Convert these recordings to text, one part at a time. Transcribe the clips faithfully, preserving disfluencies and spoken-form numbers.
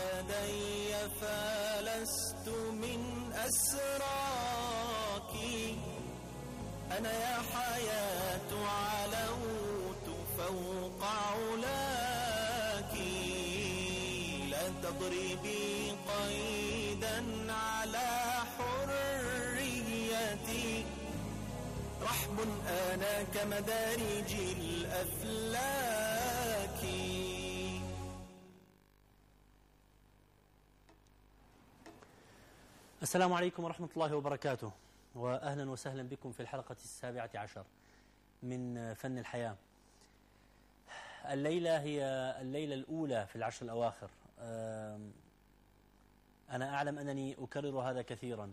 يدي فلست من أسراك. أنا يا حياة علوت فوق علاك، لا تضربي قيدا على حريتي، رحب أنا كمدارج الأفلاك. السلام عليكم ورحمة الله وبركاته، وأهلا وسهلا بكم في الحلقة السابعة عشر من فن الحياة. الليلة هي الليلة الأولى في العشر الأواخر. أنا أعلم أنني أكرر هذا كثيرا،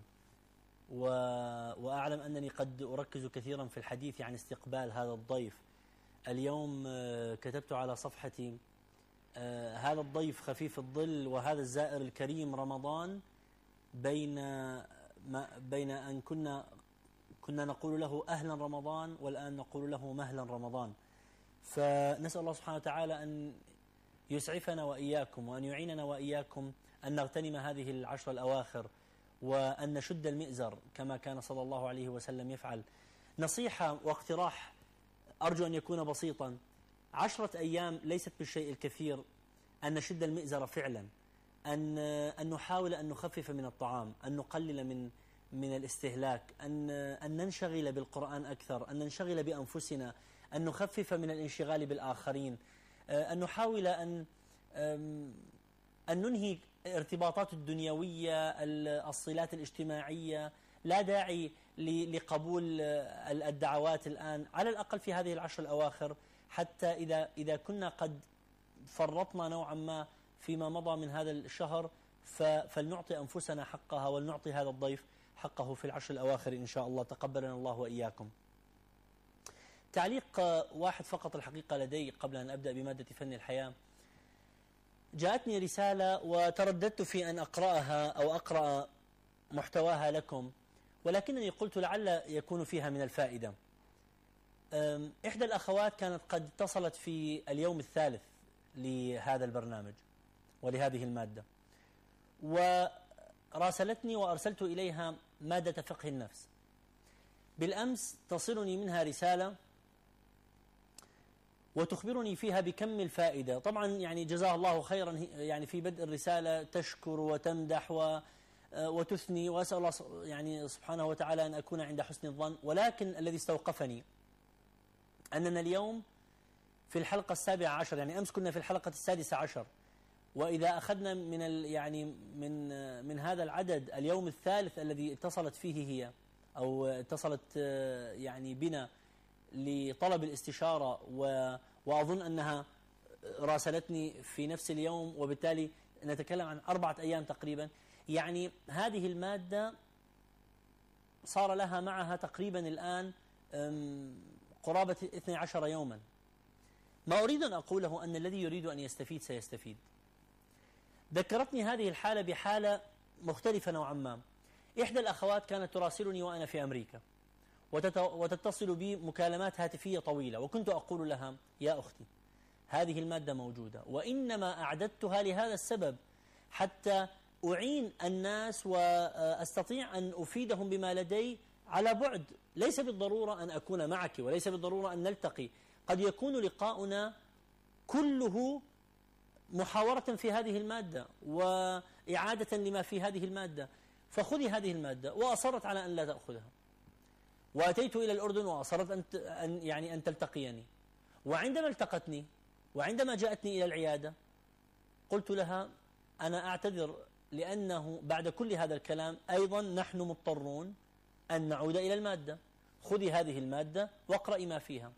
وأعلم أنني قد أركز كثيرا في الحديث عن استقبال هذا الضيف. اليوم كتبت على صفحتي: هذا الضيف خفيف الظل وهذا الزائر الكريم رمضان، بين ما بين أن كنا كنا نقول له أهلا رمضان والآن نقول له مهلا رمضان. فنسأل الله سبحانه وتعالى أن يسعفنا وإياكم، وأن يعيننا وإياكم أن نغتنم هذه العشر الأواخر، وأن نشد المئزر كما كان صلى الله عليه وسلم يفعل. نصيحة واقتراح أرجو أن يكون بسيطا: عشرة أيام ليست بالشيء الكثير أن نشد المئزر فعلا، أن أن نحاول أن نخفف من الطعام، أن نقلل من من الاستهلاك، أن أن ننشغل بالقرآن أكثر، أن ننشغل بأنفسنا، أن نخفف من الانشغال بالآخرين، أن نحاول أن أن ننهي ارتباطات الدنيوية، الصلات الاجتماعية. لا داعي لقبول الدعوات الآن، على الأقل في هذه العشر الأواخر، حتى إذا إذا كنا قد فرطنا نوعا ما فيما مضى من هذا الشهر، فلنعطي أنفسنا حقها، ولنعطي هذا الضيف حقه في العشر الأواخر إن شاء الله. تقبلنا الله وإياكم. تعليق واحد فقط الحقيقة لدي قبل أن أبدأ بمادة فن الحياة. جاءتني رسالة وترددت في أن أقرأها أو أقرأ محتواها لكم، ولكنني قلت لعل يكون فيها من الفائدة. إحدى الأخوات كانت قد اتصلت في اليوم الثالث لهذا البرنامج ولهذه المادة، وراسلتني وأرسلت إليها مادة فقه النفس. بالأمس تصلني منها رسالة وتخبرني فيها بكم الفائدة. طبعا يعني جزاها الله خيرا، يعني في بدء الرسالة تشكر وتمدح وتثني، وأسأل الله يعني سبحانه وتعالى أن أكون عند حسن الظن. ولكن الذي استوقفني أننا اليوم في الحلقة السابعة عشر، يعني أمس كنا في الحلقة السادسة عشر، وإذا أخذنا من يعني من من هذا العدد اليوم الثالث الذي اتصلت فيه هي، أو اتصلت يعني بنا لطلب الاستشارة، وأظن أنها راسلتني في نفس اليوم، وبالتالي نتكلم عن أربعة أيام تقريبا. يعني هذه المادة صار لها معها تقريبا الآن قرابة اثني عشر يوما. ما أريد أن أقوله أن الذي يريد أن يستفيد سيستفيد. ذكرتني هذه الحالة بحالة مختلفة نوعا ما. إحدى الأخوات كانت تراسلني وأنا في أمريكا، وتتصل بي مكالمات هاتفية طويلة، وكنت أقول لها: يا أختي، هذه المادة موجودة، وإنما أعددتها لهذا السبب، حتى أعين الناس وأستطيع أن أفيدهم بما لدي على بعد. ليس بالضرورة أن أكون معك، وليس بالضرورة أن نلتقي، قد يكون لقاؤنا كله محاورة في هذه المادة وإعادة لما في هذه المادة، فخذي هذه المادة. وأصرت على أن لا تأخذها، وأتيت إلى الأردن وأصرت أن يعني أن تلتقيني. وعندما التقتني وعندما جاءتني إلى العيادة قلت لها: أنا أعتذر، لأنه بعد كل هذا الكلام أيضا نحن مضطرون أن نعود إلى المادة. خذي هذه المادة واقرأي ما فيها.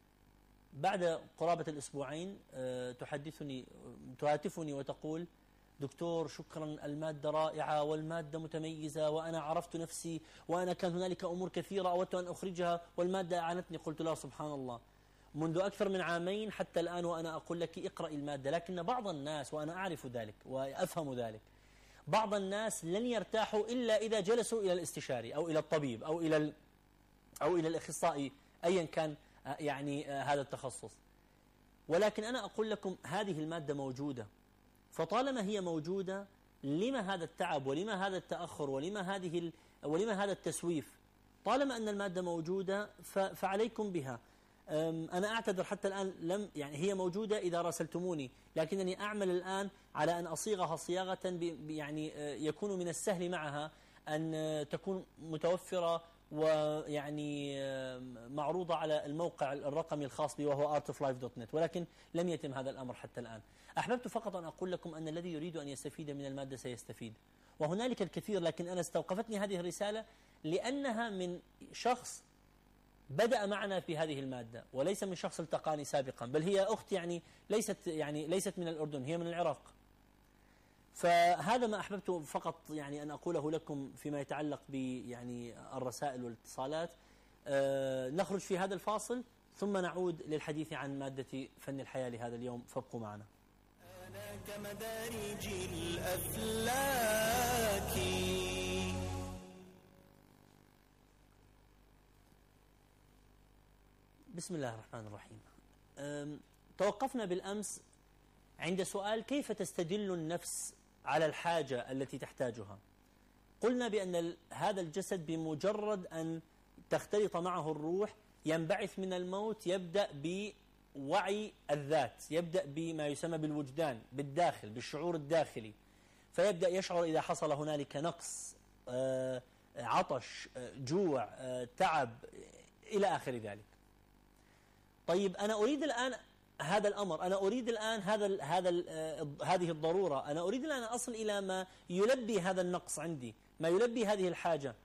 بعد قرابة الأسبوعين تحدثني تهاتفني وتقول: دكتور شكرا، المادة رائعة والمادة متميزة، وأنا عرفت نفسي، وأنا كان هنالك أمور كثيرة أردت أن أخرجها والمادة أعانتني. قلت له: سبحان الله، منذ أكثر من عامين حتى الآن وأنا أقول لك اقرأي المادة. لكن بعض الناس، وأنا أعرف ذلك وأفهم ذلك، بعض الناس لن يرتاحوا إلا إذا جلسوا إلى الاستشاري أو إلى الطبيب أو إلى أو إلى الأخصائي أيا كان يعني هذا التخصص. ولكن أنا أقول لكم هذه المادة موجودة، فطالما هي موجودة، لما هذا التعب ولما هذا التأخر ولما هذه ال... ولما هذا التسويف؟ طالما أن المادة موجودة ف... فعليكم بها. أنا أعتذر حتى الآن لم يعني هي موجودة إذا راسلتموني، لكنني أعمل الآن على أن أصيغها صياغة ب... يعني يكون من السهل معها أن تكون متوفرة ويعني معروضة على الموقع الرقمي الخاص بي وهو ارت اوف لايف دوت نت، ولكن لم يتم هذا الأمر حتى الآن. أحببت فقط أن أقول لكم أن الذي يريد أن يستفيد من المادة سيستفيد، وهنالك الكثير، لكن أنا استوقفتني هذه الرسالة لأنها من شخص بدأ معنا في هذه المادة، وليس من شخص التقاني سابقا، بل هي أخت يعني ليست يعني ليست من الأردن، هي من العراق. فهذا ما أحببت فقط يعني أن أقوله لكم فيما يتعلق ب يعني الرسائل والاتصالات. أه نخرج في هذا الفاصل ثم نعود للحديث عن مادة فن الحياة لهذا اليوم، فابقوا معنا. أنا كمدارج الأفلاك. بسم الله الرحمن الرحيم. توقفنا بالأمس عند سؤال كيف تستدل النفس على الحاجة التي تحتاجها. قلنا بأن هذا الجسد بمجرد أن تختلط معه الروح ينبعث من الموت، يبدأ بوعي الذات، يبدأ بما يسمى بالوجدان، بالداخل، بالشعور الداخلي، فيبدأ يشعر إذا حصل هنالك نقص، عطش، جوع، تعب إلى آخر ذلك. طيب أنا أريد الآن هذا الأمر، أنا أريد الآن هذا ال هذا ال هذه الضرورة، أنا أريد الآن أن أصل إلى ما يلبي هذا النقص عندي، ما يلبي هذه الحاجة.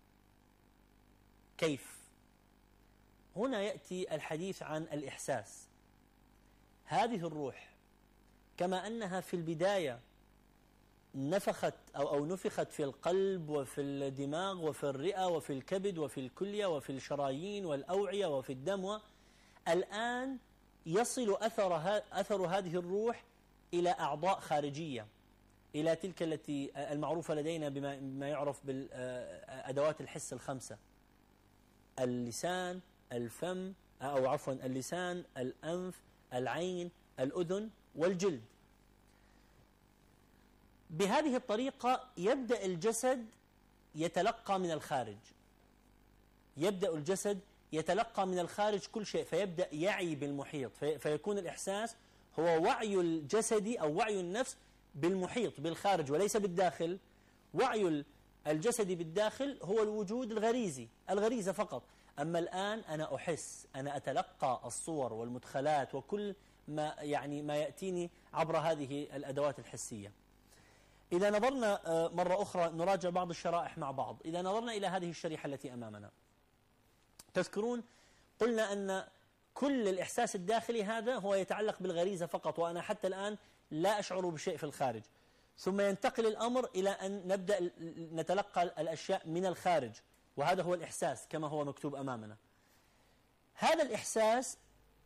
كيف؟ هنا يأتي الحديث عن الإحساس. هذه الروح كما أنها في البداية نفخت أو أو نفخت في القلب وفي الدماغ وفي الرئة وفي الكبد وفي الكلية وفي الشرايين والأوعية وفي الدم، الآن يصل أثر أثر هذه الروح إلى أعضاء خارجية، إلى تلك التي المعروفة لدينا بما بما يعرف بالأدوات الحس الخمسة: اللسان، الفم، أو عفوا اللسان، الأنف، العين، الأذن والجلد. بهذه الطريقة يبدأ الجسد يتلقى من الخارج، يبدأ الجسد يتلقى من الخارج كل شيء، فيبدأ يعي بالمحيط، في فيكون الإحساس هو وعي الجسد أو وعي النفس بالمحيط، بالخارج وليس بالداخل. وعي الجسد بالداخل هو الوجود الغريزي، الغريزة فقط. أما الآن أنا أحس، أنا أتلقى الصور والمدخلات وكل ما يعني ما يأتيني عبر هذه الأدوات الحسية. إذا نظرنا مرة أخرى نراجع بعض الشرائح مع بعض. إذا نظرنا إلى هذه الشريحة التي أمامنا، تذكرون قلنا أن كل الإحساس الداخلي هذا هو يتعلق بالغريزة فقط، وأنا حتى الآن لا أشعر بشيء في الخارج. ثم ينتقل الأمر إلى أن نبدأ نتلقى الأشياء من الخارج، وهذا هو الإحساس كما هو مكتوب أمامنا. هذا الإحساس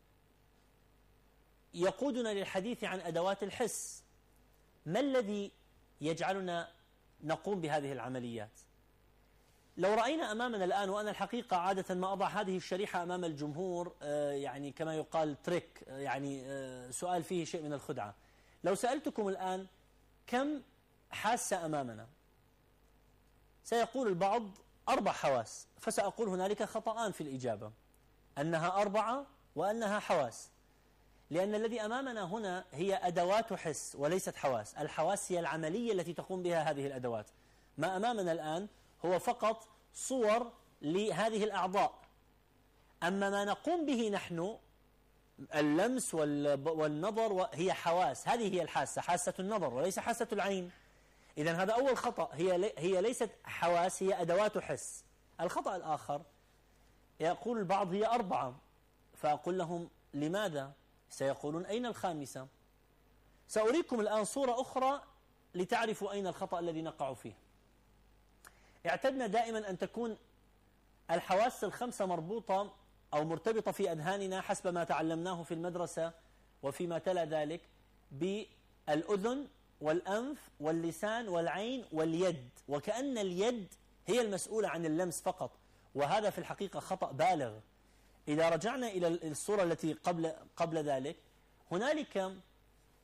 يقودنا للحديث عن أدوات الحس. ما الذي يجعلنا نقوم بهذه العمليات؟ لو رأينا أمامنا الآن، وأنا الحقيقة عادة ما أضع هذه الشريحة أمام الجمهور يعني كما يقال تريك، يعني سؤال فيه شيء من الخدعة. لو سألتكم الآن كم حاسة أمامنا، سيقول البعض أربع حواس، فسأقول هنالك خطأان في الإجابة، أنها أربعة وأنها حواس، لأن الذي أمامنا هنا هي أدوات حس وليست حواس. الحواس هي العملية التي تقوم بها هذه الأدوات. ما أمامنا الآن هو فقط صور لهذه الأعضاء. أما ما نقوم به نحن، اللمس والنظر، هي حواس. هذه هي الحاسة، حاسة النظر وليس حاسة العين. إذن هذا أول خطأ، هي هي ليست حواس، هي أدوات حس. الخطأ الآخر، يقول البعض هي أربعة، فأقول لهم لماذا؟ سيقولون أين الخامسة؟ سأريكم الآن صورة أخرى لتعرفوا أين الخطأ الذي نقع فيه. اعتدنا دائما أن تكون الحواس الخمسة مربوطة أو مرتبطة في أذهاننا حسب ما تعلمناه في المدرسة وفيما تلا ذلك بالأذن والأنف واللسان والعين واليد، وكأن اليد هي المسؤولة عن اللمس فقط، وهذا في الحقيقة خطأ بالغ. إذا رجعنا إلى الصورة التي قبل قبل ذلك، هنالك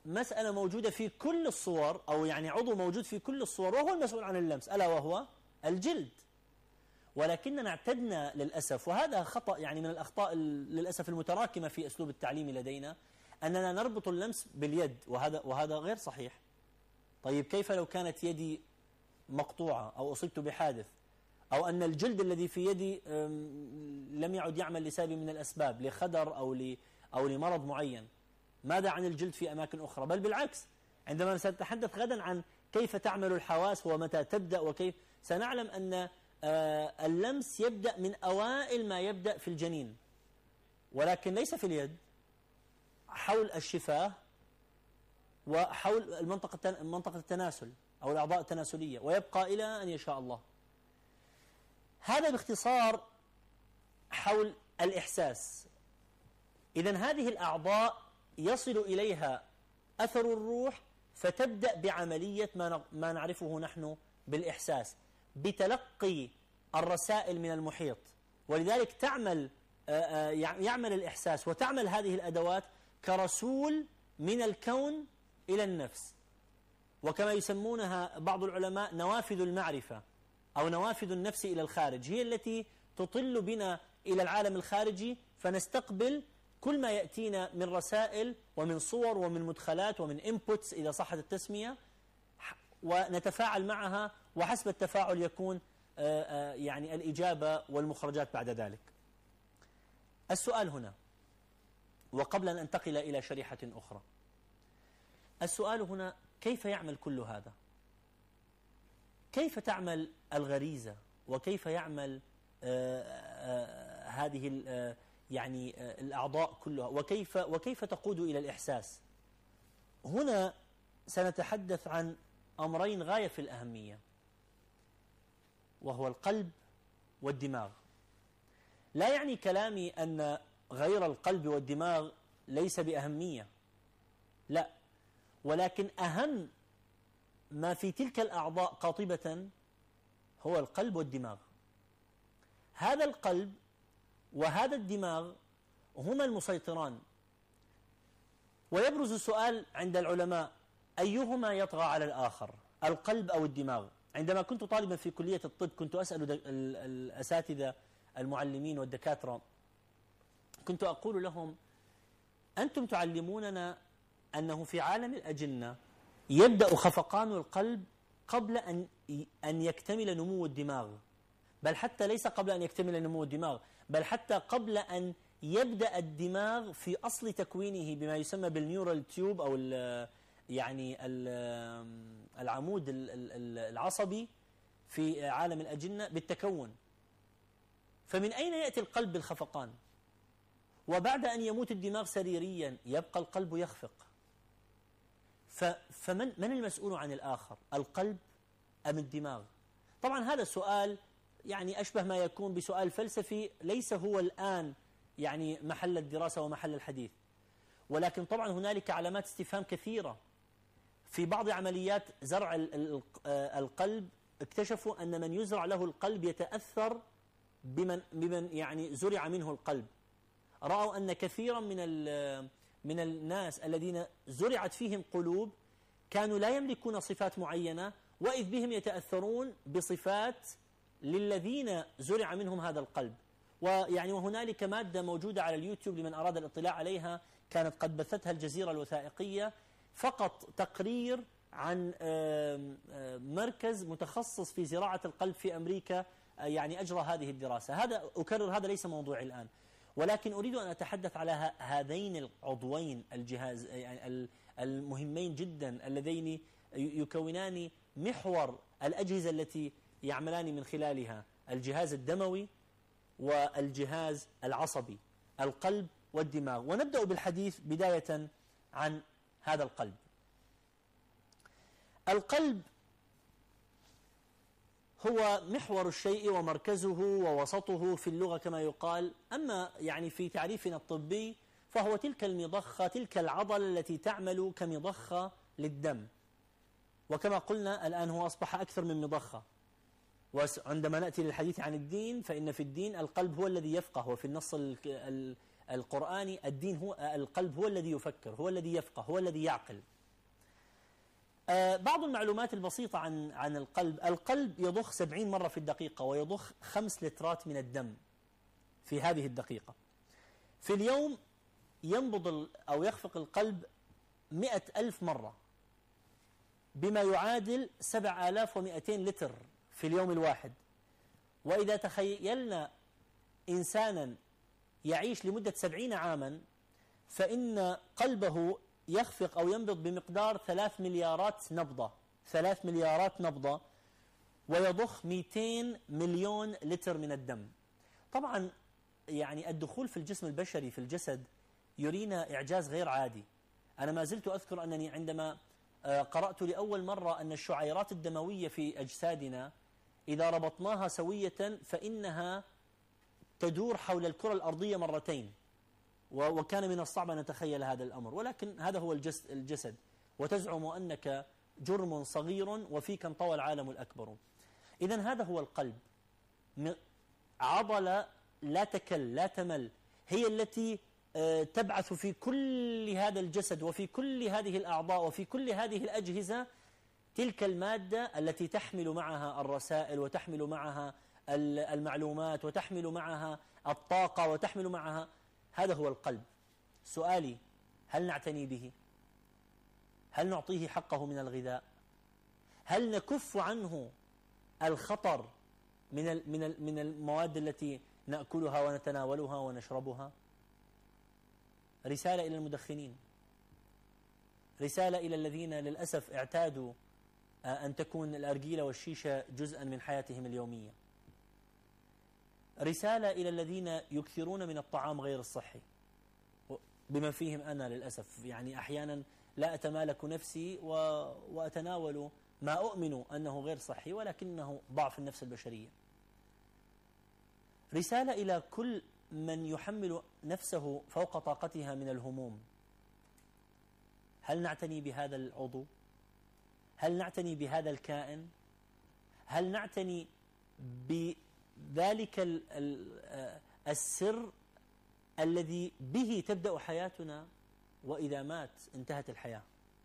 مسألة موجودة في كل الصور، أو يعني عضو موجود في كل الصور وهو المسؤول عن اللمس، ألا وهو الجلد. ولكننا اعتدنا للأسف، وهذا خطأ يعني من الأخطاء للأسف المتراكمة في أسلوب التعليم لدينا، أننا نربط اللمس باليد، وهذا وهذا غير صحيح. طيب كيف لو كانت يدي مقطوعة أو أصبت بحادث، أو أن الجلد الذي في يدي لم يعد يعمل لسبب من الأسباب، لخدر أو أو لمرض معين؟ ماذا عن الجلد في أماكن أخرى؟ بل بالعكس، عندما سنتحدث غدا عن كيف تعمل الحواس ومتى تبدأ وكيف، سنعلم أن اللمس يبدأ من أوائل ما يبدأ في الجنين، ولكن ليس في اليد، حول الشفاه وحول المنطقة منطقة التناسل أو الأعضاء التناسلية، ويبقى إلى أن يشاء الله. هذا باختصار حول الإحساس. إذن هذه الأعضاء يصل إليها أثر الروح، فتبدأ بعملية ما نعرفه نحن بالإحساس، بتلقي الرسائل من المحيط. ولذلك تعمل يعمل الإحساس وتعمل هذه الأدوات كرسول من الكون إلى النفس، وكما يسمونها بعض العلماء نوافذ المعرفة أو نوافذ النفس إلى الخارج، هي التي تطل بنا إلى العالم الخارجي، فنستقبل كل ما يأتينا من رسائل ومن صور ومن مدخلات ومن inputs إذا صحت التسمية، ونتفاعل معها، وحسب التفاعل يكون يعني الإجابة والمخرجات بعد ذلك. السؤال هنا، وقبل أن أنتقل إلى شريحة أخرى، السؤال هنا كيف يعمل كل هذا؟ كيف تعمل الغريزة؟ وكيف يعمل آآ آآ هذه يعني الأعضاء كلها؟ وكيف وكيف تقود إلى الإحساس؟ هنا سنتحدث عن أمرين غاية في الأهمية، وهو القلب والدماغ. لا يعني كلامي أن غير القلب والدماغ ليس بأهمية، لا، ولكن أهم ما في تلك الأعضاء قاطبة هو القلب والدماغ. هذا القلب وهذا الدماغ هما المسيطران. ويبرز السؤال عند العلماء: أيهما يطغى على الآخر، القلب أو الدماغ؟ عندما كنت طالبا في كلية الطب كنت أسأل الأساتذة المعلمين والدكاترة، كنت أقول لهم: أنتم تعلموننا أنه في عالم الأجنة يبدأ خفقان القلب قبل أن أن يكتمل نمو الدماغ، بل حتى ليس قبل أن يكتمل نمو الدماغ، بل حتى قبل أن يبدأ الدماغ في أصل تكوينه بما يسمى بالنيورال تيوب أو ال يعني ال العمود العصبي في عالم الأجنة بالتكون. فمن أين يأتي القلب بالخفقان؟ وبعد أن يموت الدماغ سريريا يبقى القلب يخفق. فمن من المسؤول عن الآخر، القلب أم الدماغ؟ طبعا هذا السؤال يعني أشبه ما يكون بسؤال فلسفي، ليس هو الآن يعني محل الدراسة ومحل الحديث، ولكن طبعا هنالك علامات استفهام كثيرة. في بعض عمليات زرع القلب اكتشفوا أن من يزرع له القلب يتأثر بمن بمن يعني زرع منه القلب. رأوا أن كثيرا من من الناس الذين زرعت فيهم قلوب كانوا لا يملكون صفات معينة، وإذ بهم يتأثرون بصفات للذين زرع منهم هذا القلب. ويعني وهنالك مادة موجودة على اليوتيوب لمن أراد الاطلاع عليها، كانت قد بثتها الجزيرة الوثائقية، فقط تقرير عن مركز متخصص في زراعة القلب في أمريكا يعني أجرى هذه الدراسة. هذا أكرر هذا ليس موضوعي الآن، ولكن أريد أن أتحدث على هذين العضوين الجهاز يعني المهمين جدا اللذين يكونان محور الأجهزة التي يعملان من خلالها، الجهاز الدموي والجهاز العصبي، القلب والدماغ. ونبدأ بالحديث بداية عن هذا القلب. القلب هو محور الشيء ومركزه ووسطه في اللغة كما يقال. أما يعني في تعريفنا الطبي فهو تلك المضخة، تلك العضلة التي تعمل كمضخة للدم. وكما قلنا الآن هو أصبح أكثر من مضخة. وعندما نأتي للحديث عن الدين فإن في الدين القلب هو الذي يفقه، وفي النص القرآني الدين هو القلب هو الذي يفكر، هو الذي يفقه، هو الذي يعقل. آه بعض المعلومات البسيطة عن عن القلب. القلب يضخ سبعين مرة في الدقيقة، ويضخ خمس لترات من الدم في هذه الدقيقة. في اليوم ينبض أو يخفق القلب مئة ألف مرة، بما يعادل سبع آلاف ومئتين لتر في اليوم الواحد. وإذا تخيلنا إنسانا يعيش لمدة سبعين عاما، فإن قلبه يخفق أو ينبض بمقدار ثلاث مليارات نبضة ثلاث مليارات نبضة ويضخ مئتين مليون لتر من الدم. طبعا يعني الدخول في الجسم البشري في الجسد يرينا إعجاز غير عادي. أنا ما زلت أذكر أنني عندما قرأت لأول مرة أن الشعيرات الدموية في أجسادنا إذا ربطناها سوية فإنها تدور حول الكرة الأرضية مرتين، وكان من الصعب أن نتخيل هذا الأمر، ولكن هذا هو الجسد، وتزعم أنك جرم صغير وفيك انطوى العالم الأكبر. إذن هذا هو القلب، عضلة لا تكل لا تمل، هي التي تبعث في كل هذا الجسد وفي كل هذه الأعضاء وفي كل هذه الأجهزة تلك المادة التي تحمل معها الرسائل وتحمل معها المعلومات وتحمل معها الطاقة وتحمل معها. هذا هو القلب. سؤالي: هل نعتني به؟ هل نعطيه حقه من الغذاء؟ هل نكف عنه الخطر من من من المواد التي نأكلها ونتناولها ونشربها؟ رسالة إلى المدخنين، رسالة إلى الذين للأسف اعتادوا أن تكون الأرجيلة والشيشة جزءا من حياتهم اليومية، رسالة إلى الذين يكثرون من الطعام غير الصحي، بما فيهم أنا للأسف. يعني أحيانا لا أتمالك نفسي وأتناول ما أؤمن أنه غير صحي ولكنه ضعف النفس البشرية. رسالة إلى كل من يحمل نفسه فوق طاقتها من الهموم: هل نعتني بهذا العضو؟ هل نعتني بهذا الكائن؟ هل نعتني بذلك السر الذي به تبدأ حياتنا وإذا مات انتهت الحياة؟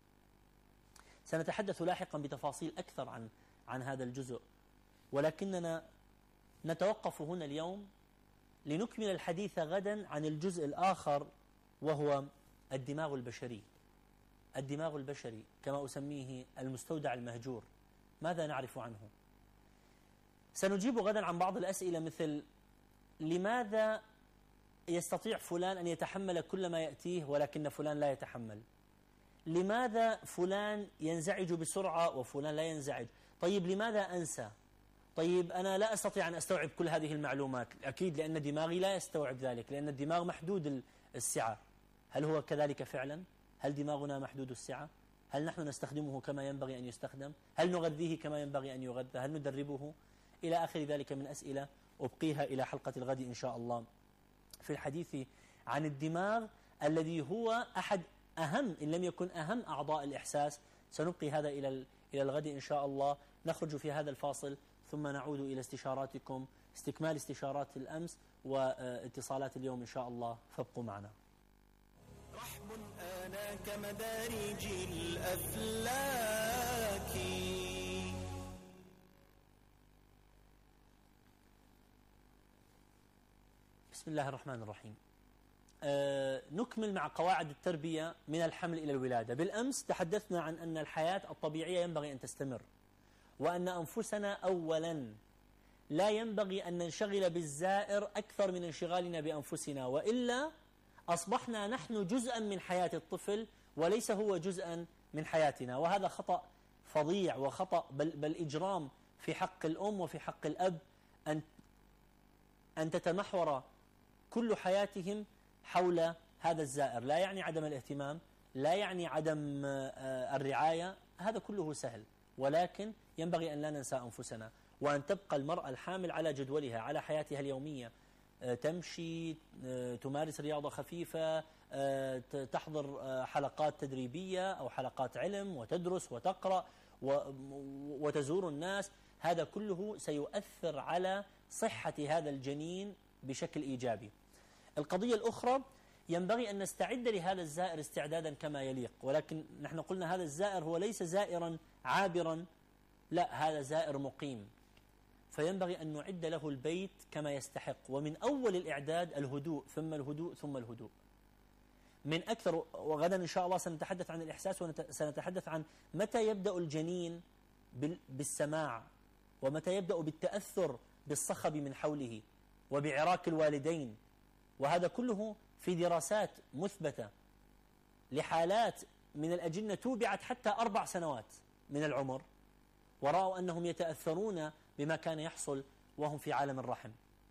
سنتحدث لاحقا بتفاصيل أكثر عن عن هذا الجزء، ولكننا نتوقف هنا اليوم لنكمل الحديث غدا عن الجزء الآخر، وهو الدماغ البشري. الدماغ البشري كما أسميه المستودع المهجور، ماذا نعرف عنه؟ سنجيب غدا عن بعض الأسئلة مثل: لماذا يستطيع فلان أن يتحمل كل ما يأتيه ولكن فلان لا يتحمل؟ لماذا فلان ينزعج بسرعة وفلان لا ينزعج؟ طيب لماذا أنسى؟ طيب أنا لا أستطيع أن أستوعب كل هذه المعلومات. أكيد لأن دماغي لا يستوعب ذلك، لأن الدماغ محدود السعة. هل هو كذلك فعلا؟ هل دماغنا محدود السعة؟ هل نحن نستخدمه كما ينبغي أن يستخدم؟ هل نغذيه كما ينبغي أن يغذى؟ هل ندربه؟ إلى آخر ذلك من أسئلة أبقيها إلى حلقة الغد إن شاء الله في الحديث عن الدماغ الذي هو أحد أهم إن لم يكن أهم أعضاء الإحساس. سنبقي هذا إلى إلى الغد إن شاء الله. نخرج في هذا الفاصل ثم نعود إلى استشاراتكم، استكمال استشارات الأمس واتصالات اليوم إن شاء الله، فابقوا معنا. رحب آنا كمدارج الأفلاك. بسم الله الرحمن الرحيم. أه نكمل مع قواعد التربية من الحمل إلى الولادة. بالأمس تحدثنا عن أن الحياة الطبيعية ينبغي أن تستمر، وأن أنفسنا أولا لا ينبغي أن ننشغل بالزائر أكثر من انشغالنا بأنفسنا، وإلا أصبحنا نحن جزءا من حياة الطفل وليس هو جزءا من حياتنا، وهذا خطأ فظيع وخطأ بل, بل إجرام في حق الأم وفي حق الأب أن أن تتمحور كل حياتهم حول هذا الزائر. لا يعني عدم الاهتمام، لا يعني عدم الرعاية، هذا كله سهل، ولكن ينبغي أن لا ننسى أنفسنا، وأن تبقى المرأة الحامل على جدولها، على حياتها اليومية، تمشي، تمارس رياضة خفيفة، تحضر حلقات تدريبية أو حلقات علم وتدرس وتقرأ وتزور الناس. هذا كله سيؤثر على صحة هذا الجنين بشكل إيجابي. القضية الأخرى، ينبغي أن نستعد لهذا الزائر استعدادا كما يليق، ولكن نحن قلنا هذا الزائر هو ليس زائرا عابرا، لا، هذا زائر مقيم، فينبغي أن نعد له البيت كما يستحق. ومن أول الإعداد الهدوء ثم الهدوء ثم الهدوء. من أكثر، وغدا إن شاء الله سنتحدث عن الإحساس وسنتحدث عن متى يبدأ الجنين بالسماع، ومتى يبدأ بالتأثر بالصخب من حوله وبعراك الوالدين، وهذا كله في دراسات مثبتة لحالات من الأجنة توبعت حتى أربع سنوات من العمر، ورأوا أنهم يتأثرون بما كان يحصل وهم في عالم الرحم.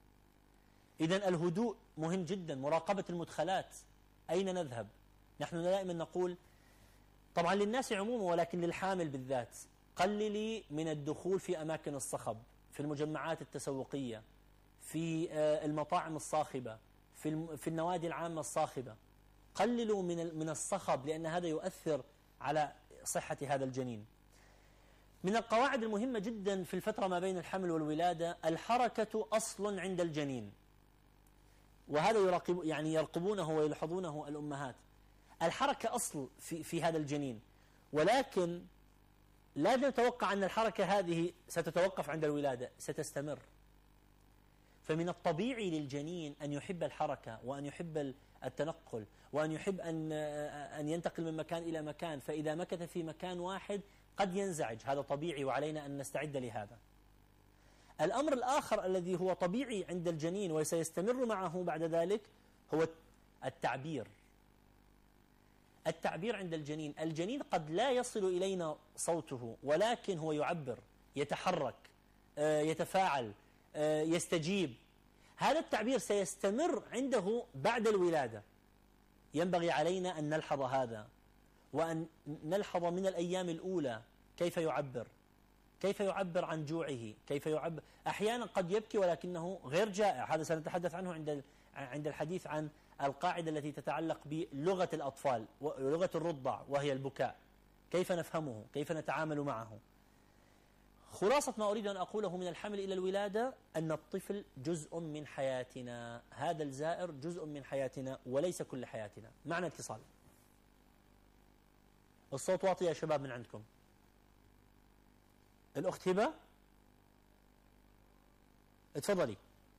إذن الهدوء مهم جدا. مراقبة المدخلات، أين نذهب؟ نحن دائما نقول طبعا للناس عموما ولكن للحامل بالذات، قللي من الدخول في أماكن الصخب، في المجمعات التسوقية، في المطاعم الصاخبة، في في النوادي العامة الصاخبة. قللوا من من الصخب، لأن هذا يؤثر على صحة هذا الجنين. من القواعد المهمة جدا في الفترة ما بين الحمل والولادة، الحركة أصل عند الجنين، وهذا يراقب يعني يرقبونه ويلحظونه الأمهات. الحركة أصل في في هذا الجنين، ولكن لا نتوقع أن الحركة هذه ستتوقف عند الولادة، ستستمر. فمن الطبيعي للجنين أن يحب الحركة، وأن يحب التنقل، وأن يحب أن أن ينتقل من مكان إلى مكان. فإذا مكث في مكان واحد قد ينزعج، هذا طبيعي وعلينا أن نستعد لهذا. الأمر الآخر الذي هو طبيعي عند الجنين وسيستمر معه بعد ذلك هو التعبير. التعبير عند الجنين، الجنين قد لا يصل إلينا صوته، ولكن هو يعبر، يتحرك، يتفاعل، يستجيب. هذا التعبير سيستمر عنده بعد الولادة. ينبغي علينا أن نلحظ هذا، وأن نلحظ من الأيام الأولى كيف يعبر، كيف يعبر عن جوعه، كيف يعبر. أحيانا قد يبكي ولكنه غير جائع، هذا سنتحدث عنه عند عند الحديث عن القاعدة التي تتعلق بلغة الأطفال ولغة الرضع، وهي البكاء. كيف نفهمه، كيف نتعامل معه. خلاصة ما أريد أن أقوله من الحمل إلى الولادة أن الطفل جزء من حياتنا، هذا الزائر جزء من حياتنا وليس كل حياتنا. معنا اتصال. الصوت واطي يا شباب من عندكم. الأخت هبة، اتفضلي.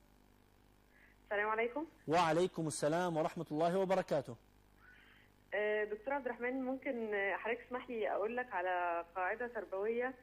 السلام عليكم. وعليكم السلام ورحمة الله وبركاته. دكتور عبد الرحمن، ممكن حضرتك تسمح لي أقول لك على قاعدة تربوية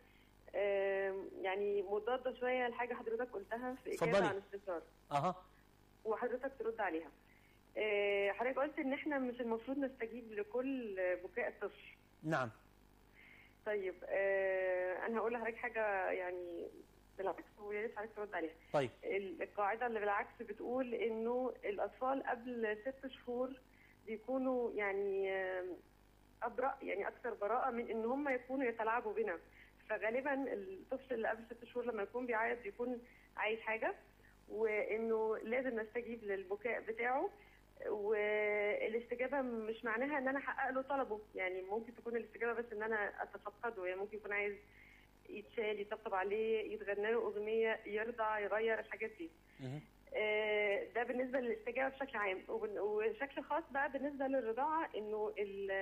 يعني مضادة شوية لحاجة حضرتك قلتها في إجابة عن استفسار. أها. وحضرتك ترد عليها. حضرتك قلت إن إحنا مش المفروض نستجيب لكل بكاء الطفل. نعم. طيب أنا هقول لحضرتك حاجة يعني بالعكس، ويا ريت حضرتك ترد عليها. طيب. القاعدة اللي بالعكس بتقول إنه الأطفال قبل ست شهور بيكونوا يعني أبرأ، يعني أكثر براءة من إن هم يكونوا يتلاعبوا بنا. فغالبا الطفل اللي قبل ست شهور لما يكون بيعيط بيكون عايز حاجة، وإنه لازم نستجيب للبكاء بتاعه. والاستجابة مش معناها إن أنا أحقق له طلبه، يعني ممكن تكون الاستجابة بس إن أنا أتفقده، يعني ممكن يكون عايز يتشال، يطبطب عليه، يتغنى له أغنية، يرضع، يغير، الحاجات دي. ده بالنسبة للاستجابة بشكل عام. وبشكل خاص بقى بالنسبة للرضاعة، إنه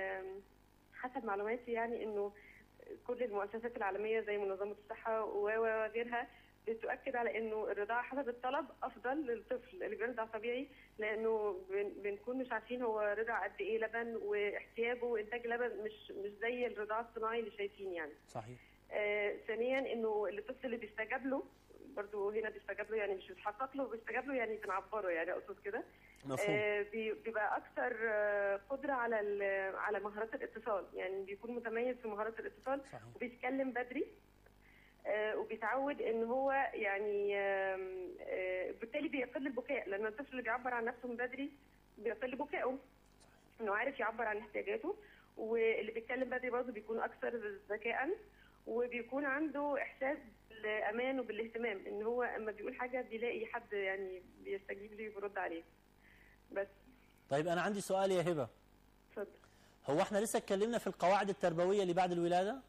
حسب معلوماتي يعني إنه كل المؤسسات العالمية زي منظمة الصحة وغيرها بتؤكد على إنه الرضاعة حسب الطلب أفضل للطفل اللي بيرضع طبيعي، لأنه بنكون مش عارفين هو رضع قد إيه لبن، واحتياجه وإنتاج لبن مش مش زي الرضاعة الصناعي اللي شايفين يعني. صحيح. آه ثانيا إنه الطفل اللي بيستجاب له برضه هنا بيستجاب له، يعني مش بيتحقق له، بيستجاب له يعني بنعبره، يعني أقصد كده. آه بيبقى أكثر آه قدرة على على مهارات الاتصال، يعني بيكون متميز في مهارات الاتصال. صحيح. وبيتكلم بدري، آه وبيتعود ان هو يعني آه آه بالتالي بيقل البكاء، لان الطفل اللي بيعبر عن نفسه من بدري بيقل بكائه، انه عارف يعبر عن احتياجاته. واللي بيتكلم بدري برضه بيكون اكثر ذكاء، وبيكون عنده احساس بالامان وبالاهتمام، ان هو اما بيقول حاجه بيلاقي حد يعني بيستجيب له وبيرد عليه. بس. طيب انا عندي سؤال يا هبه. اتفضل. هو احنا لسه اتكلمنا في القواعد التربويه اللي بعد الولاده؟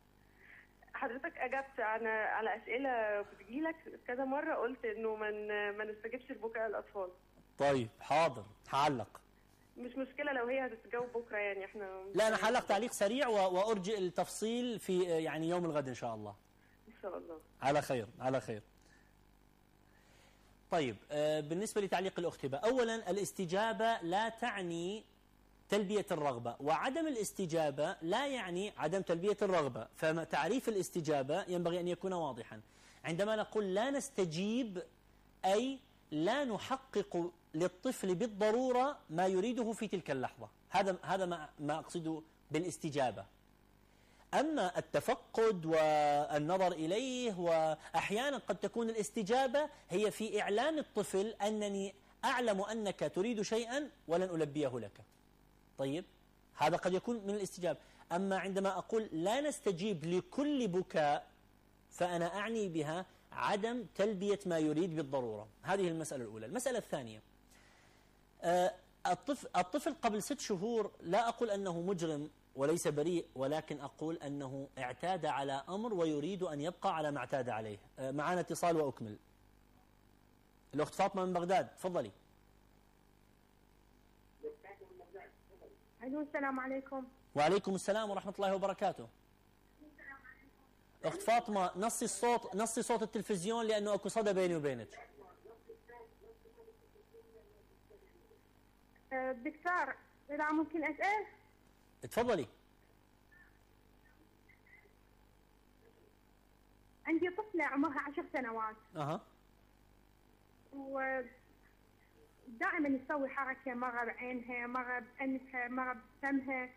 حضرتك اجبت على على اسئله بتجيلك كذا مره، قلت انه ما ما نستجبش لبكاء الاطفال. طيب حاضر، هعلق. مش مشكله لو هي هتتجاوب بكره، يعني احنا لا أنا حلق تعليق سريع وأرجئ التفصيل في يعني يوم الغد إن شاء الله. ان شاء الله. على خير على خير. طيب بالنسبة لتعليق الأخت هبة، أولا الاستجابة لا تعني تلبية الرغبة، وعدم الاستجابة لا يعني عدم تلبية الرغبة. فتعريف الاستجابة ينبغي أن يكون واضحا. عندما نقول لا نستجيب أي لا نحقق للطفل بالضرورة ما يريده في تلك اللحظة، هذا هذا ما ما أقصده بالاستجابة. أما التفقد والنظر إليه، وأحيانا قد تكون الاستجابة هي في إعلام الطفل أنني أعلم أنك تريد شيئا ولن ألبيه لك. طيب هذا قد يكون من الاستجابة. أما عندما أقول لا نستجيب لكل بكاء فأنا أعني بها عدم تلبية ما يريد بالضرورة. هذه المسألة الأولى. المسألة الثانية، الطفل, الطفل قبل ست شهور لا أقول أنه مجرم وليس بريء، ولكن أقول أنه اعتاد على أمر ويريد أن يبقى على ما اعتاد عليه. معنا اتصال وأكمل. الأخت فاطمة من بغداد، تفضلي. ألو السلام عليكم. وعليكم السلام ورحمة الله وبركاته. أخت فاطمة نصي الصوت، نصي صوت التلفزيون لأنه أكو صدى بيني وبينك. دكتور إذا ممكن أسأل؟ تفضلي. عندي طفلة عمرها عشر سنوات. أها. ودائما يسوي حركة، مرة بعينها، مرة بأنفها، مرة بفمها.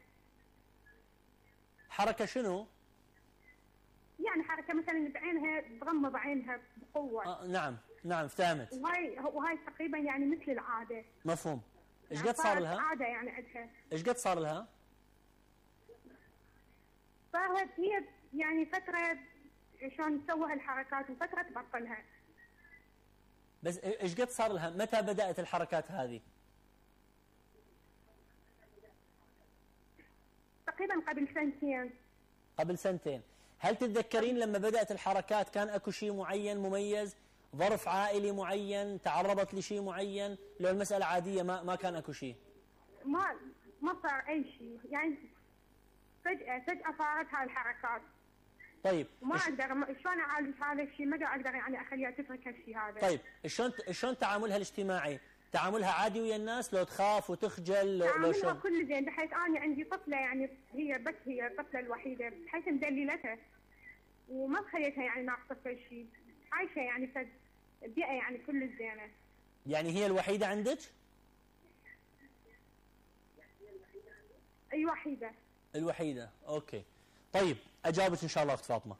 حركة شنو؟ يعني حركة مثلا بعينها، تغمض عينها بقوة. آه نعم نعم فهمت. وهاي وهاي تقريبا يعني مثل العادة. مفهوم. ايش قد صار لها؟ عادة يعني عندها. ايش قد صار لها؟ صارت هي يعني فترة شلون تسوي هالحركات وفترة تبطلها. بس ايش قد صار لها؟ متى بدأت الحركات هذه؟ تقريبا قبل سنتين. قبل سنتين. هل تتذكرين لما بدأت الحركات كان اكو شيء معين مميز؟ ظرف عائلي معين؟ تعرضت لشيء معين؟ لو المسألة عادية ما ما كان اكو شيء؟ ما ما صار اي شيء، يعني فجأة فجأة صارت هاي الحركات. طيب ما اقدر شلون اعالج هذا الشيء، ما اقدر يعني اخليها تترك هالشيء هذا. طيب شلون شلون تعاملها الاجتماعي؟ تعاملها عادي ويا الناس؟ لو تخاف وتخجل لو تعاملها شلون؟ كل زين، بحيث انا عندي طفله يعني هي بس هي الطفله الوحيده، بحيث مدللتها وما خليتها يعني ناقصه في شيء، عايشه يعني في بيئه يعني كل الزينه. يعني هي الوحيده عندك؟ اي وحيده. الوحيده، اوكي. طيب اجاوبك ان شاء الله اخت فاطمه.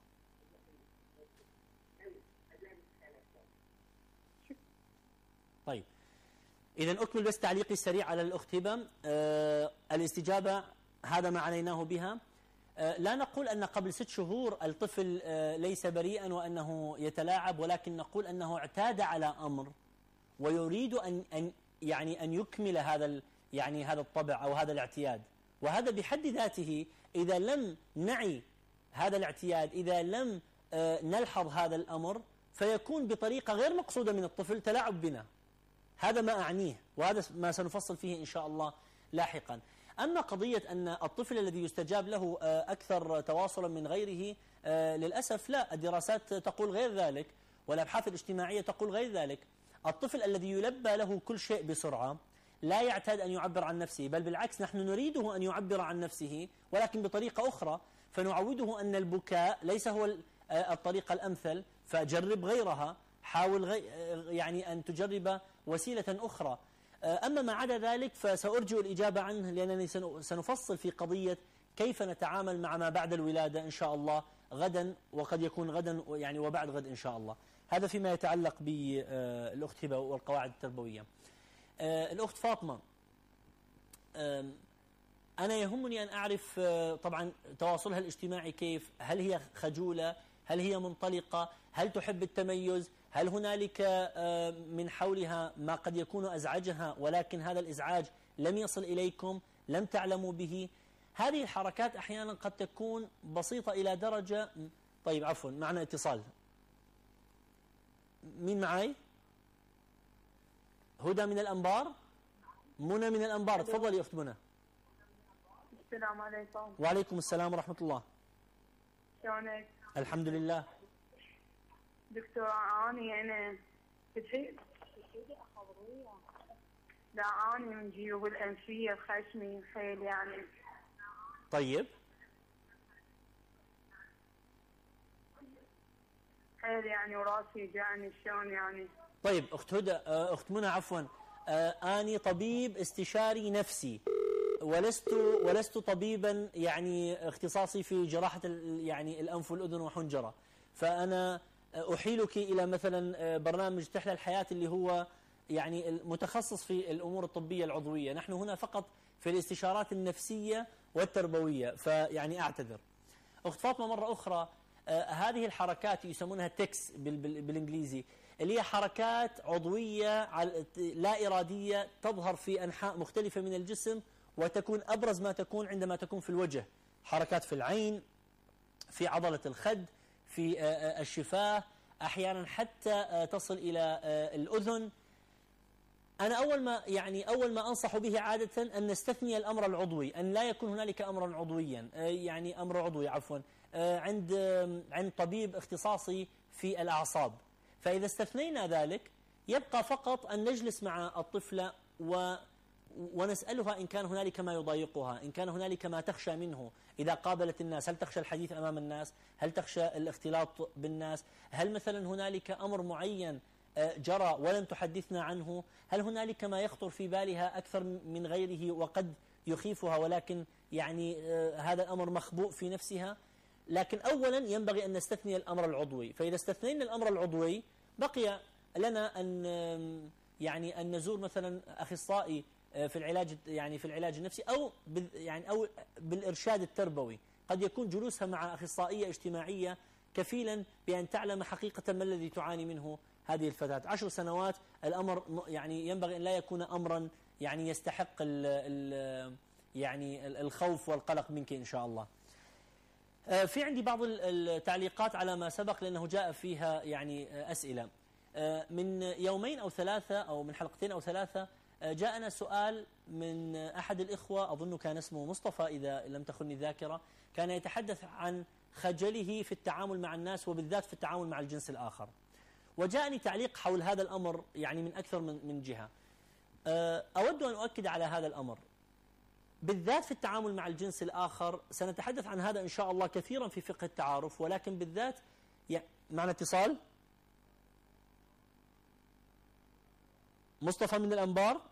طيب اذا اكمل بس تعليقي السريع على الاخت هبه. آه الاستجابه هذا ما عنيناه بها. آه لا نقول ان قبل ست شهور الطفل آه ليس بريئا وانه يتلاعب، ولكن نقول انه اعتاد على امر ويريد ان ان يعني ان يكمل هذا يعني هذا الطبع او هذا الاعتياد. وهذا بحد ذاته إذا لم نعي هذا الاعتياد، إذا لم نلحظ هذا الأمر، فيكون بطريقة غير مقصودة من الطفل تلاعب بنا. هذا ما أعنيه، وهذا ما سنفصل فيه إن شاء الله لاحقا. أما قضية أن الطفل الذي يستجاب له أكثر تواصلا من غيره، للأسف لا، الدراسات تقول غير ذلك والأبحاث الاجتماعية تقول غير ذلك. الطفل الذي يلبى له كل شيء بسرعة لا يعتاد أن يعبر عن نفسه، بل بالعكس نحن نريده أن يعبر عن نفسه ولكن بطريقة أخرى، فنعوده أن البكاء ليس هو الطريقة الأمثل، فجرب غيرها، حاول غي يعني أن تجرب وسيلة أخرى. أما ما عدا ذلك فسأرجو الإجابة عنه، لأنني سنفصل في قضية كيف نتعامل مع ما بعد الولادة إن شاء الله غدا، وقد يكون غدا يعني وبعد غد إن شاء الله. هذا فيما يتعلق بالأخت هبة والقواعد التربوية. الأخت فاطمة، أنا يهمني أن أعرف طبعا تواصلها الاجتماعي كيف، هل هي خجولة، هل هي منطلقة، هل تحب التميز، هل هنالك من حولها ما قد يكون أزعجها ولكن هذا الإزعاج لم يصل إليكم، لم تعلموا به. هذه الحركات أحيانا قد تكون بسيطة إلى درجة. طيب عفوا، معنا اتصال. مين معي؟ هدى من الأنبار. منى من الأنبار، تفضلي يا أخت منى. السلام عليكم. وعليكم السلام ورحمة الله. شلونك؟ الحمد لله. دكتور أني أنا بتحي لا أني من جيوب الأنفية خشمي خيل يعني. طيب. خيل يعني وراسي جاني شلون يعني. طيب أخت هدى، أخت منى عفوا، أني طبيب استشاري نفسي، ولست ولست طبيبا يعني اختصاصي في جراحة يعني الأنف والأذن وحنجرة، فأنا أحيلك إلى مثلا برنامج تحلى الحياة اللي هو يعني المتخصص في الأمور الطبية العضوية. نحن هنا فقط في الاستشارات النفسية والتربوية، فيعني أعتذر. أخت فاطمة مرة أخرى، هذه الحركات يسمونها تكس بالإنجليزي، اللي هي حركات عضوية لا إرادية تظهر في أنحاء مختلفة من الجسم، وتكون أبرز ما تكون عندما تكون في الوجه، حركات في العين، في عضلة الخد، في الشفاه، أحيانا حتى تصل إلى الأذن. أنا أول ما يعني أول ما أنصح به عادة أن نستثني الأمر العضوي، أن لا يكون هنالك أمرا عضويا، يعني أمر عضوي عفوا عند عند طبيب اختصاصي في الأعصاب. فإذا استثنينا ذلك يبقى فقط أن نجلس مع الطفلة و ونسألها إن كان هنالك ما يضايقها، إن كان هنالك ما تخشى منه إذا قابلت الناس. هل تخشى الحديث أمام الناس؟ هل تخشى الاختلاط بالناس؟ هل مثلا هنالك أمر معين جرى ولم تحدثنا عنه؟ هل هنالك ما يخطر في بالها أكثر من غيره وقد يخيفها ولكن يعني هذا الأمر مخبوء في نفسها؟ لكن أولا ينبغي أن نستثني الأمر العضوي. فإذا استثنينا الأمر العضوي بقي لنا أن يعني أن نزور مثلا أخصائي في العلاج يعني في العلاج النفسي، أو يعني أو بالإرشاد التربوي. قد يكون جلوسها مع أخصائية اجتماعية كفيلا بأن تعلم حقيقة ما الذي تعاني منه هذه الفتاة. عشر سنوات الأمر يعني ينبغي أن لا يكون أمرا يعني يستحق ال ال يعني الخوف والقلق منك إن شاء الله. في عندي بعض التعليقات على ما سبق لأنه جاء فيها يعني أسئلة. من يومين أو ثلاثة أو من حلقتين أو ثلاثة جاءنا سؤال من أحد الإخوة، أظن كان اسمه مصطفى إذا لم تخني الذاكرة، كان يتحدث عن خجله في التعامل مع الناس وبالذات في التعامل مع الجنس الآخر. وجاءني تعليق حول هذا الأمر يعني من أكثر من من جهة. أود أن أؤكد على هذا الأمر بالذات في التعامل مع الجنس الآخر. سنتحدث عن هذا إن شاء الله كثيرا في فقه التعارف، ولكن بالذات يعني معنا اتصال. مصطفى من الأنبار.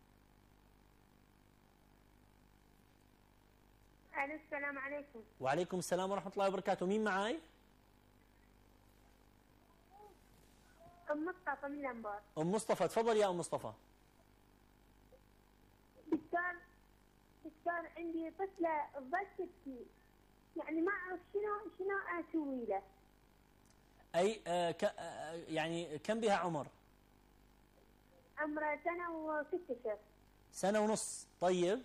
السلام عليكم. وعليكم السلام ورحمة الله وبركاته. مين معاي؟ أم مصطفى من الأنبار. أم مصطفى، تفضل يا أم مصطفى. دكتور دكتور عندي طفلة تظل تبكي، يعني ما أعرف شنو شنو أسوي له. أي آه ك آه يعني كم بها عمر؟ عمرها سنة وست أشهر. سنة ونص. طيب.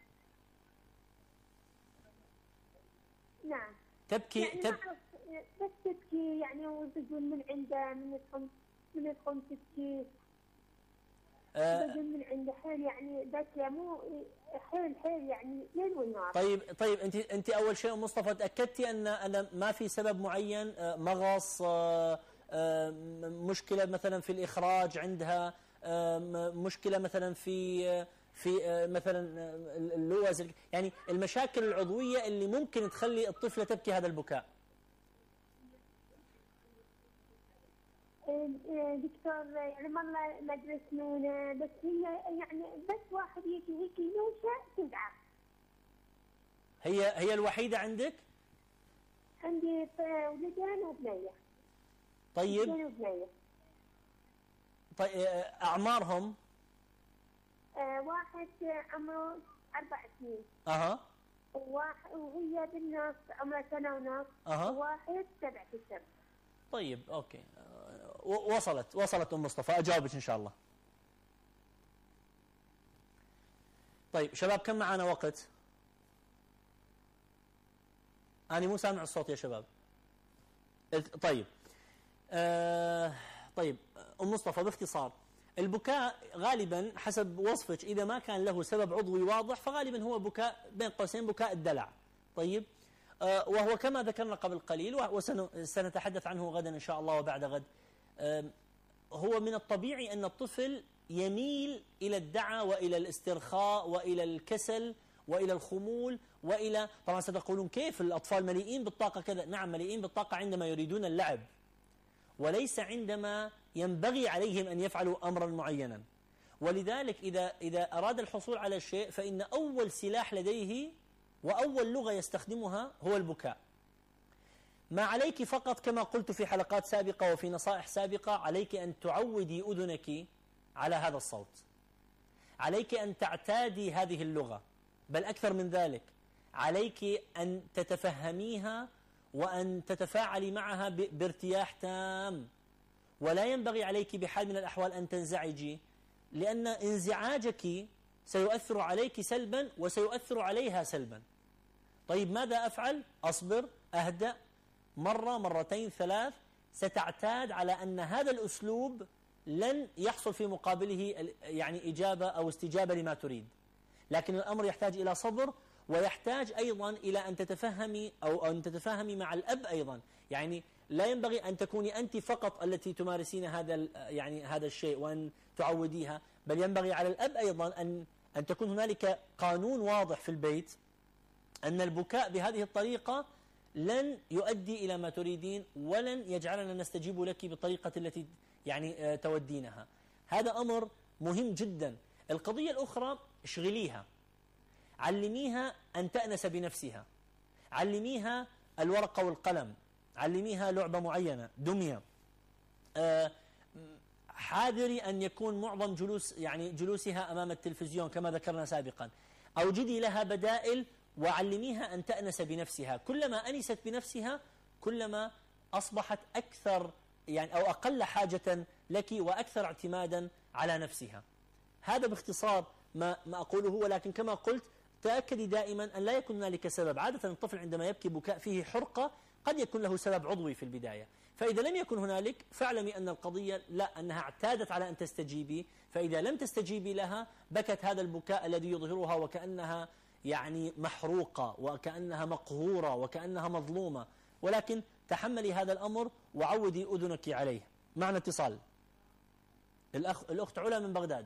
نعم. تبكي يعني تب... ما أعرف بس تبكي يعني وتقول من عنده من يدخل من يدخل تبكي. آه تقول من عنده حيل يعني بكى مو حيل حيل يعني ليل والنهار. طيب طيب أنت أنت أول شيء أم مصطفى تأكدتي أن أن ما في سبب معين، آه مغص، آه آه مشكلة مثلا في الإخراج عندها، مشكلة مثلا في في مثلا اللوز، يعني المشاكل العضوية اللي ممكن تخلي الطفلة تبكي هذا البكاء؟ دكتور يعني مرة مدرس نونة، بس هي يعني بس واحد يجي هيك ينوشة تزعل. هي هي الوحيدة عندك؟ عندي ولدين وبنية. طيب. ولدين وبنية. طيب أعمارهم؟ آه واحد عمره أربع سنين. أها. وواحد وهي بالنص عمرها سنة ونص. أها. وواحد سبع أشهر. طيب أوكي، وصلت وصلت أم مصطفى، أجاوبك إن شاء الله. طيب شباب كم معنا وقت؟ أنا مو سامع الصوت يا شباب. طيب. آه طيب أم مصطفى باختصار، البكاء غالبا حسب وصفك إذا ما كان له سبب عضوي واضح فغالبا هو بكاء بين قوسين بكاء الدلع. طيب، آه وهو كما ذكرنا قبل قليل وسنتحدث عنه غدا إن شاء الله وبعد غد، آه هو من الطبيعي أن الطفل يميل إلى الدعى وإلى الاسترخاء وإلى الكسل وإلى الخمول وإلى، طبعا ستقولون كيف الأطفال مليئين بالطاقة كذا؟ نعم، مليئين بالطاقة عندما يريدون اللعب، وليس عندما ينبغي عليهم أن يفعلوا أمرا معينا. ولذلك إذا إذا أراد الحصول على الشيء فإن أول سلاح لديه وأول لغة يستخدمها هو البكاء. ما عليك فقط كما قلت في حلقات سابقة وفي نصائح سابقة، عليك أن تعودي أذنك على هذا الصوت، عليك أن تعتادي هذه اللغة، بل أكثر من ذلك عليك أن تتفهميها وأن تتفاعلي معها بارتياح تام. ولا ينبغي عليك بحال من الأحوال أن تنزعجي، لأن انزعاجك سيؤثر عليك سلبا وسيؤثر عليها سلبا. طيب ماذا أفعل؟ أصبر، أهدأ، مرة مرتين ثلاث، ستعتاد على أن هذا الأسلوب لن يحصل في مقابله يعني إجابة أو استجابة لما تريد. لكن الأمر يحتاج إلى صبر، ويحتاج أيضا إلى أن تتفهمي أو أن تتفاهمي مع الأب أيضا. يعني لا ينبغي أن تكوني أنت فقط التي تمارسين هذا يعني هذا الشيء وأن تعوديها، بل ينبغي على الأب أيضا أن أن تكون هنالك قانون واضح في البيت أن البكاء بهذه الطريقة لن يؤدي إلى ما تريدين ولن يجعلنا نستجيب لك بالطريقة التي يعني تودينها. هذا أمر مهم جدا. القضية الأخرى، اشغليها، علميها أن تأنس بنفسها، علميها الورقة والقلم، علميها لعبة معينة، دمية. أه حاذري أن يكون معظم جلوس يعني جلوسها أمام التلفزيون كما ذكرنا سابقا. أوجدي لها بدائل وعلميها أن تأنس بنفسها. كلما أنست بنفسها كلما أصبحت أكثر يعني أو أقل حاجة لك وأكثر اعتمادا على نفسها. هذا باختصار ما ما أقوله. ولكن كما قلت تأكدي دائما أن لا يكون هنالك سبب. عادة الطفل عندما يبكي بكاء فيه حرقة قد يكون له سبب عضوي في البداية، فإذا لم يكن هنالك فاعلمي أن القضية لا، أنها اعتادت على أن تستجيبي، فإذا لم تستجيبي لها بكت هذا البكاء الذي يظهرها وكأنها يعني محروقة وكأنها مقهورة وكأنها مظلومة. ولكن تحملي هذا الأمر وعودي أذنك عليه. معنا اتصال، الأخ الأخت علا من بغداد.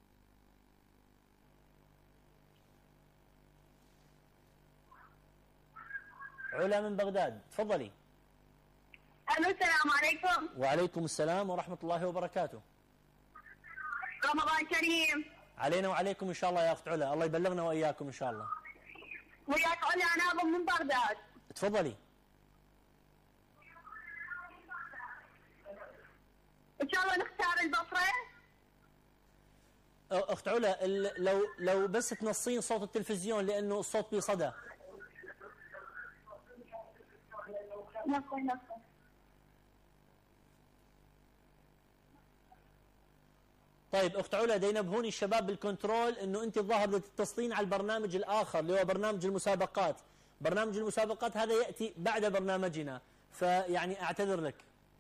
علا من بغداد، تفضلي. الو، السلام عليكم. وعليكم السلام ورحمة الله وبركاته. رمضان كريم علينا وعليكم إن شاء الله يا أخت علا، الله يبلغنا وإياكم إن شاء الله. وياك علا، أنا من بغداد. تفضلي. إن شاء الله نختار البصرة. أخت علا لو لو بس تنصين صوت التلفزيون لأنه الصوت بصدى. نصي نصي. طيب أخت علا، دا ينبهوني الشباب بالكنترول أنه أنت الظاهر تتصلين على البرنامج الآخر اللي هو برنامج المسابقات. برنامج المسابقات هذا يأتي بعد برنامجنا، فيعني أعتذر لك.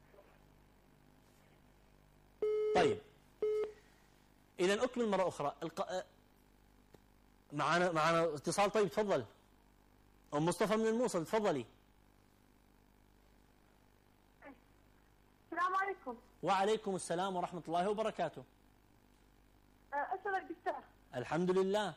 طيب إذا أكمل مرة أخرى. الق... معنا معنا اتصال. طيب تفضل أم مصطفى من الموصل، تفضلي. السلام عليكم. وعليكم السلام ورحمة الله وبركاته. أسألك دكتور. الحمد لله.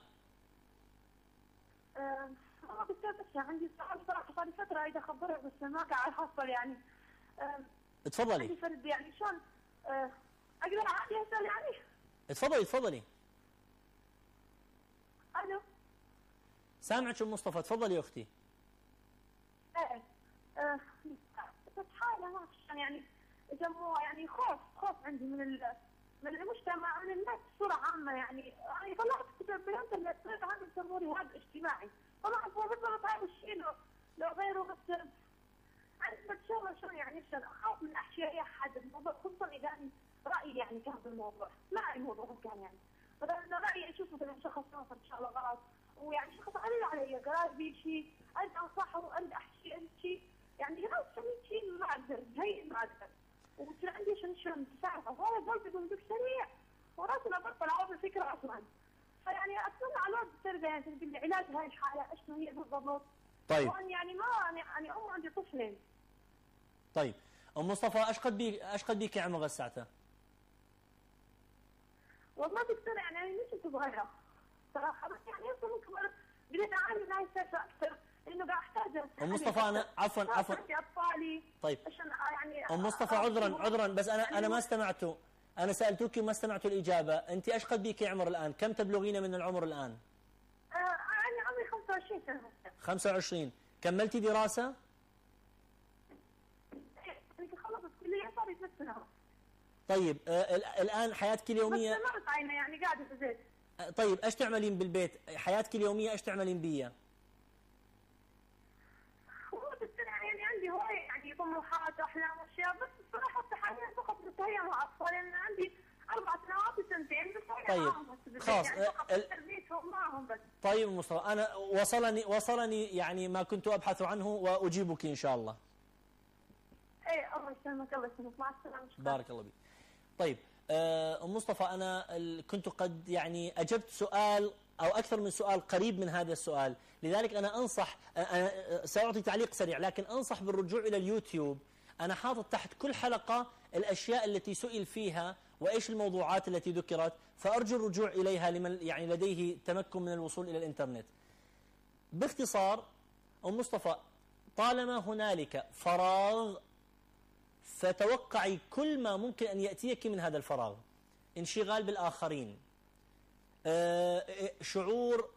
أه دكتور بس عندي سؤال صراحة صار لي فترة أريد أخبرك بس ما قاعد أحصل يعني. أه تفضلي. عندي فرد يعني شلون أه أقدر عادي أسأل يعني؟ تفضلي تفضلي. ألو. سامعك أم مصطفى، تفضلي يا أختي. إيه أه بس حالة ما أعرف يعني جموع يعني خوف خوف عندي من من المجتمع من الناس بصورة عامة. يعني أنا طلعت كتب بالإنترنت طلعت عندي يسموه رهاب اجتماعي. طبعا هو بالضبط هذا الشيء لو لو غيره بس عندي بتشوف شو يعني عشان أخاف من أحكي أي أحد الموضوع، خصوصا إذا أنا رأيي يعني كان بالموضوع ما الموضوع كان يعني مثلا رأيي أشوف مثلا شخص مثلا إن شاء الله غلط ويعني شخص علي علي قرار بي شيء أريد أنصحه وأريد أحكي أنت شيء يعني غلط سويت شيء ما أقدر هي ما أقدر وبصير عندي شن شن تساعد هذا قلبي يقول لك سريع وراسنا بطل عوض الفكرة أصلا. فيعني أتمنى على الوقت ترجع يعني تقول لي علاج هاي الحالة إيش هي بالضبط. طيب. وأن يعني ما يعني أم عندي طفلين. طيب أم مصطفى ايش قد بيك ايش قد بيك عمر ساعتها؟ والله دكتور يعني مش صغيرة صراحة، بس يعني يمكن ممكن بديت أعاني من هاي السالفة أكثر لأنه قاعد أحتاج. أم مصطفى أنا عفوا عفوا عندي أطفالي. طيب. عشان يعني أم مصطفى عذرا عذرا بس أنا أنا ما استمعته، أنا سألتك وما استمعت الإجابة. أنت ايش قد بيك عمر الآن؟ كم تبلغين من العمر الآن؟ آه أنا عمري خمسة وعشرين سنة. خمسة وعشرين. كملتي دراسة؟ خلصت كلية صار لي ثلاث سنوات. طيب آه الآن حياتك اليومية بس مرت عيني يعني قاعدة في البيت. آه طيب ايش تعملين بالبيت؟ حياتك اليومية ايش تعملين بيها؟ يعني عندي هواية يعني طموحات واحلام واشياء، بس الصراحة حاليا فقط متهيئة مع اطفال لان عندي اربع سنوات وسنتين بس. طيب خلاص يعني فقط تربيتهم معهم بس. طيب مصطفى انا وصلني وصلني يعني ما كنت ابحث عنه واجيبك ان شاء الله. ايه الله يسلمك الله يسلمك مع السلامة. بارك الله بك. طيب ام مصطفى انا كنت قد يعني اجبت سؤال أو أكثر من سؤال قريب من هذا السؤال، لذلك أنا أنصح، أنا سأعطي تعليق سريع لكن أنصح بالرجوع إلى اليوتيوب. أنا حاطط تحت كل حلقة الأشياء التي سئل فيها وإيش الموضوعات التي ذكرت، فأرجو الرجوع إليها لمن يعني لديه تمكن من الوصول إلى الإنترنت. باختصار أم مصطفى طالما هنالك فراغ فتوقعي كل ما ممكن أن يأتيك من هذا الفراغ. انشغال بالآخرين، شعور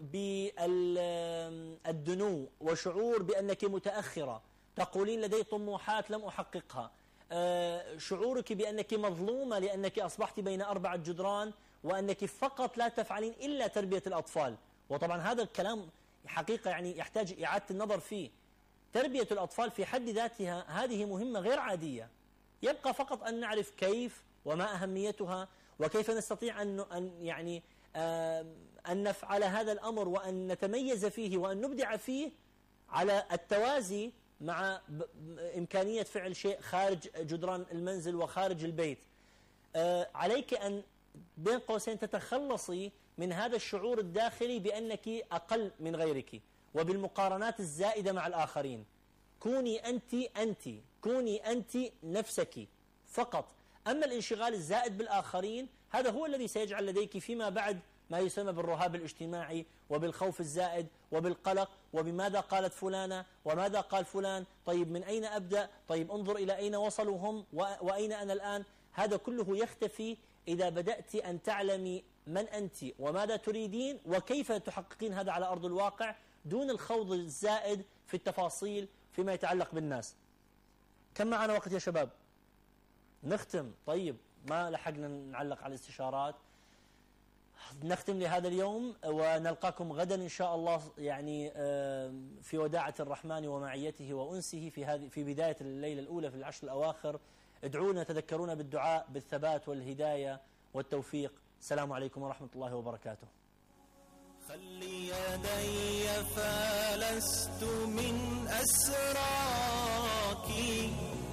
بالدنو وشعور بأنك متأخرة، تقولين لدي طموحات لم أحققها، شعورك بأنك مظلومة لأنك أصبحت بين أربعة جدران وأنك فقط لا تفعلين إلا تربية الأطفال. وطبعا هذا الكلام حقيقة يعني يحتاج إعادة النظر فيه. تربية الأطفال في حد ذاتها هذه مهمة غير عادية، يبقى فقط أن نعرف كيف وما أهميتها وكيف نستطيع أن يعني أن نفعل هذا الأمر وأن نتميز فيه وأن نبدع فيه على التوازي مع إمكانية فعل شيء خارج جدران المنزل وخارج البيت. عليك أن بين قوسين تتخلصي من هذا الشعور الداخلي بأنك أقل من غيرك وبالمقارنات الزائدة مع الآخرين. كوني أنت أنت كوني أنت نفسك فقط. أما الانشغال الزائد بالآخرين هذا هو الذي سيجعل لديك فيما بعد ما يسمى بالرهاب الاجتماعي وبالخوف الزائد وبالقلق وبماذا قالت فلانة وماذا قال فلان، طيب من أين أبدأ، طيب انظر إلى أين وصلوا هم وأين أنا الآن. هذا كله يختفي إذا بدأت أن تعلمي من أنت وماذا تريدين وكيف تحققين هذا على أرض الواقع دون الخوض الزائد في التفاصيل فيما يتعلق بالناس. كم معنا وقت يا شباب؟ نختم. طيب ما لحقنا نعلق على الاستشارات. نختم لهذا اليوم ونلقاكم غدا إن شاء الله يعني في وداعة الرحمن ومعيته وأنسه في هذه في بداية الليلة الأولى في العشر الأواخر. ادعونا تذكرونا بالدعاء بالثبات والهداية والتوفيق. السلام عليكم ورحمة الله وبركاته. خلي يدي فلست من أسراك،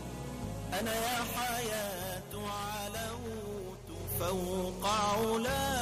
أنا يا حياة علوت فوق علاك.